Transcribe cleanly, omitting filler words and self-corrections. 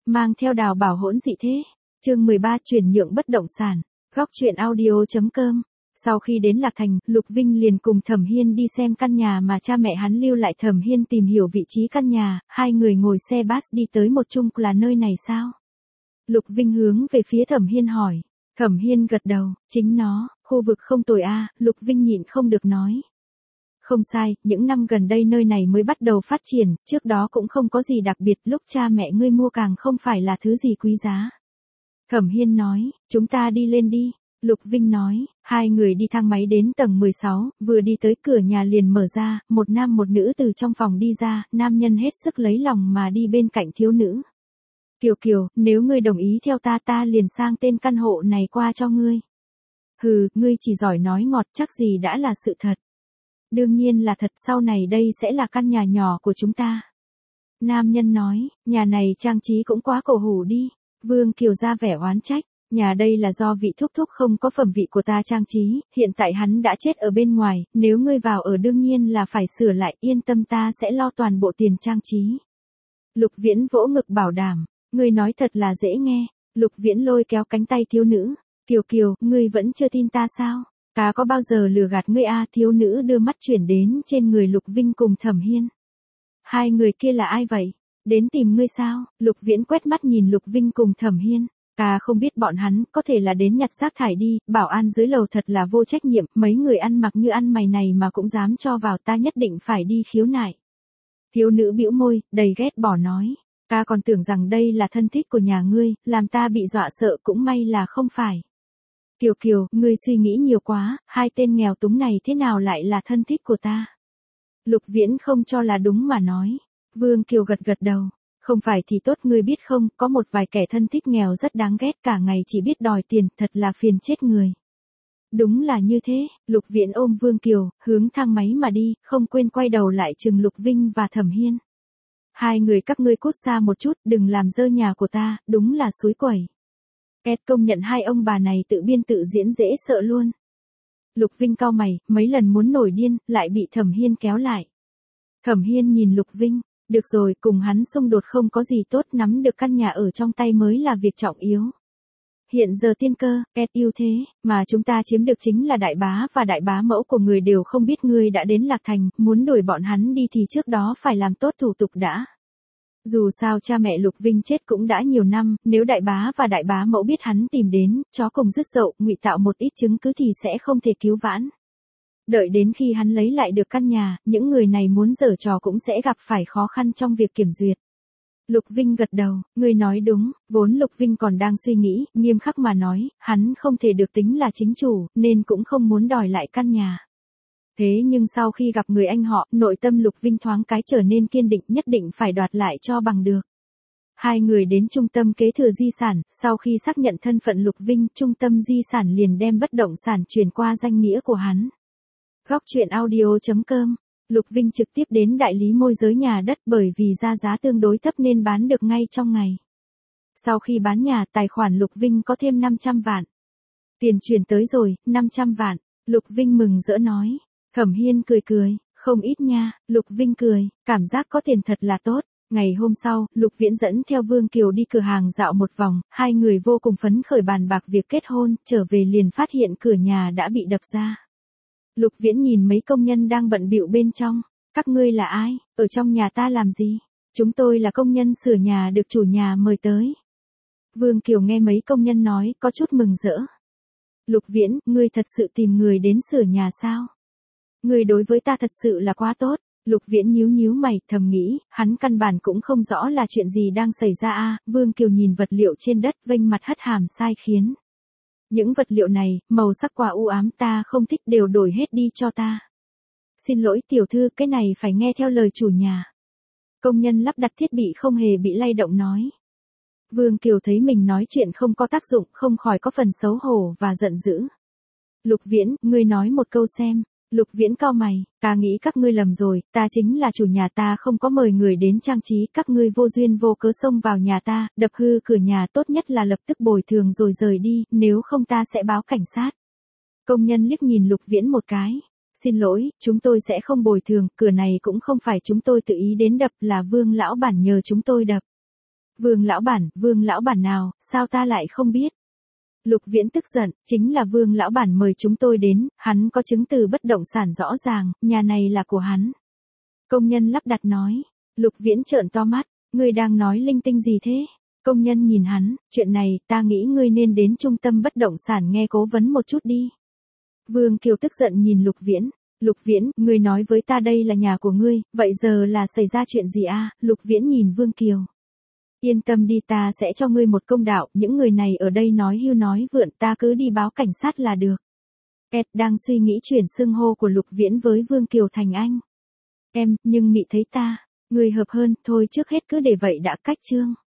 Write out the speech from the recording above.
mang theo đào bảo hỗn dị thế. Chương 13 chuyển nhượng bất động sản. Góc truyện audio.com. Sau khi đến Lạc Thành, Lục Vinh liền cùng Thẩm Hiên đi xem căn nhà mà cha mẹ hắn lưu lại. Thẩm Hiên tìm hiểu vị trí căn nhà, hai người ngồi xe bus đi tới một chung là nơi này sao? Lục Vinh hướng về phía Thẩm Hiên hỏi. Thẩm Hiên gật đầu, chính nó, khu vực không tồi a. Lục Vinh nhịn không được nói. Không sai, những năm gần đây nơi này mới bắt đầu phát triển, trước đó cũng không có gì đặc biệt, lúc cha mẹ ngươi mua càng không phải là thứ gì quý giá. Thẩm Hiên nói, chúng ta đi lên đi. Lục Vinh nói, hai người đi thang máy đến tầng 16, vừa đi tới cửa nhà liền mở ra, một nam một nữ từ trong phòng đi ra, nam nhân hết sức lấy lòng mà đi bên cạnh thiếu nữ. Kiều Kiều, nếu ngươi đồng ý theo ta liền sang tên căn hộ này qua cho ngươi. Hừ, ngươi chỉ giỏi nói ngọt, chắc gì đã là sự thật. Đương nhiên là thật, sau này đây sẽ là căn nhà nhỏ của chúng ta. Nam nhân nói, nhà này trang trí cũng quá cổ hủ đi. Vương Kiều ra vẻ oán trách, nhà đây là do vị thúc thúc không có phẩm vị của ta trang trí, hiện tại hắn đã chết ở bên ngoài, nếu ngươi vào ở đương nhiên là phải sửa lại, yên tâm ta sẽ lo toàn bộ tiền trang trí. Lục Viễn vỗ ngực bảo đảm, ngươi nói thật là dễ nghe. Lục Viễn lôi kéo cánh tay thiếu nữ, Kiều Kiều, ngươi vẫn chưa tin ta sao? Ta có bao giờ lừa gạt ngươi a? Thiếu nữ đưa mắt chuyển đến trên người Lục Vinh cùng Thẩm Hiên. Hai người kia là ai vậy? Đến tìm ngươi sao? Lục Viễn quét mắt nhìn Lục Vinh cùng Thẩm Hiên. Ta không biết bọn hắn, có thể là đến nhặt rác thải đi, bảo an dưới lầu thật là vô trách nhiệm, mấy người ăn mặc như ăn mày này mà cũng dám cho vào, ta nhất định phải đi khiếu nại. Thiếu nữ bĩu môi, đầy ghét bỏ nói. Ta còn tưởng rằng đây là thân thích của nhà ngươi, làm ta bị dọa sợ, cũng may là không phải. Kiều Kiều, ngươi suy nghĩ nhiều quá, hai tên nghèo túng này thế nào lại là thân thích của ta? Lục Viễn không cho là đúng mà nói. Vương Kiều gật gật đầu. Không phải thì tốt, ngươi biết không, có một vài kẻ thân thích nghèo rất đáng ghét, cả ngày chỉ biết đòi tiền, thật là phiền chết người. Đúng là như thế. Lục Viễn ôm Vương Kiều, hướng thang máy mà đi, không quên quay đầu lại chừng Lục Vinh và Thẩm Hiên. Hai người các ngươi cút xa một chút, đừng làm dơ nhà của ta, đúng là xúi quẩy. Công nhận hai ông bà này tự biên tự diễn dễ sợ luôn. Lục Vinh cau mày, mấy lần muốn nổi điên, lại bị Thẩm Hiên kéo lại. Thẩm Hiên nhìn Lục Vinh, được rồi, cùng hắn xung đột không có gì tốt, nắm được căn nhà ở trong tay mới là việc trọng yếu. Hiện giờ tiên cơ, ưu thế, mà chúng ta chiếm được chính là đại bá và đại bá mẫu của người đều không biết ngươi đã đến Lạc Thành, muốn đuổi bọn hắn đi thì trước đó phải làm tốt thủ tục đã. Dù sao cha mẹ Lục Vinh chết cũng đã nhiều năm, nếu đại bá và đại bá mẫu biết hắn tìm đến, chó cùng rứt dậu, ngụy tạo một ít chứng cứ thì sẽ không thể cứu vãn. Đợi đến khi hắn lấy lại được căn nhà, những người này muốn giở trò cũng sẽ gặp phải khó khăn trong việc kiểm duyệt. Lục Vinh gật đầu, ngươi nói đúng, vốn Lục Vinh còn đang suy nghĩ, nghiêm khắc mà nói, hắn không thể được tính là chính chủ, nên cũng không muốn đòi lại căn nhà. Thế nhưng sau khi gặp người anh họ, nội tâm Lục Vinh thoáng cái trở nên kiên định, nhất định phải đoạt lại cho bằng được. Hai người đến trung tâm kế thừa di sản, sau khi xác nhận thân phận Lục Vinh, trung tâm di sản liền đem bất động sản chuyển qua danh nghĩa của hắn. Góc truyện audio.com. Lục Vinh trực tiếp đến đại lý môi giới nhà đất, bởi vì ra giá tương đối thấp nên bán được ngay trong ngày. Sau khi bán nhà, tài khoản Lục Vinh có thêm 500 vạn. Tiền chuyển tới rồi, 500 vạn. Lục Vinh mừng rỡ nói. Thẩm Hiên cười cười, không ít nha. Lục Vinh cười, cảm giác có tiền thật là tốt. Ngày hôm sau, Lục Viễn dẫn theo Vương Kiều đi cửa hàng dạo một vòng, hai người vô cùng phấn khởi bàn bạc việc kết hôn, trở về liền phát hiện cửa nhà đã bị đập ra. Lục Viễn nhìn mấy công nhân đang bận bịu bên trong. Các ngươi là ai, ở trong nhà ta làm gì? Chúng tôi là công nhân sửa nhà được chủ nhà mời tới. Vương Kiều nghe mấy công nhân nói, có chút mừng rỡ. Lục Viễn, ngươi thật sự tìm người đến sửa nhà sao? Ngươi đối với ta thật sự là quá tốt. Lục Viễn nhíu nhíu mày, thầm nghĩ, hắn căn bản cũng không rõ là chuyện gì đang xảy ra a. Vương Kiều nhìn vật liệu trên đất, vênh mặt hất hàm sai khiến. Những vật liệu này, màu sắc quá u ám, ta không thích, đều đổi hết đi cho ta. Xin lỗi tiểu thư, cái này phải nghe theo lời chủ nhà. Công nhân lắp đặt thiết bị không hề bị lay động nói. Vương Kiều thấy mình nói chuyện không có tác dụng, không khỏi có phần xấu hổ và giận dữ. Lục Viễn, ngươi nói một câu xem. Lục Viễn cau mày, ta nghĩ các ngươi lầm rồi, ta chính là chủ nhà, ta không có mời người đến trang trí, các ngươi vô duyên vô cớ xông vào nhà ta, đập hư cửa nhà, tốt nhất là lập tức bồi thường rồi rời đi, nếu không ta sẽ báo cảnh sát. Công nhân liếc nhìn Lục Viễn một cái. Xin lỗi, chúng tôi sẽ không bồi thường, cửa này cũng không phải chúng tôi tự ý đến đập, là Vương lão bản nhờ chúng tôi đập. Vương lão bản nào, sao ta lại không biết? Lục Viễn tức giận, chính là Vương lão bản mời chúng tôi đến, hắn có chứng từ bất động sản rõ ràng, nhà này là của hắn. Công nhân lắp đặt nói. Lục Viễn trợn to mắt, ngươi đang nói linh tinh gì thế? Công nhân nhìn hắn, chuyện này, ta nghĩ ngươi nên đến trung tâm bất động sản nghe cố vấn một chút đi. Vương Kiều tức giận nhìn Lục Viễn. Lục Viễn, ngươi nói với ta đây là nhà của ngươi, vậy giờ là xảy ra chuyện gì à? Lục Viễn nhìn Vương Kiều. Yên tâm đi, ta sẽ cho ngươi một công đạo, những người này ở đây nói hưu nói vượn, ta cứ đi báo cảnh sát là được. Ed đang suy nghĩ chuyển xưng hô của Lục Viễn với Vương Kiều thành anh. Em, nhưng mị thấy ta, người hợp hơn, thôi trước hết cứ để vậy đã, cách chương.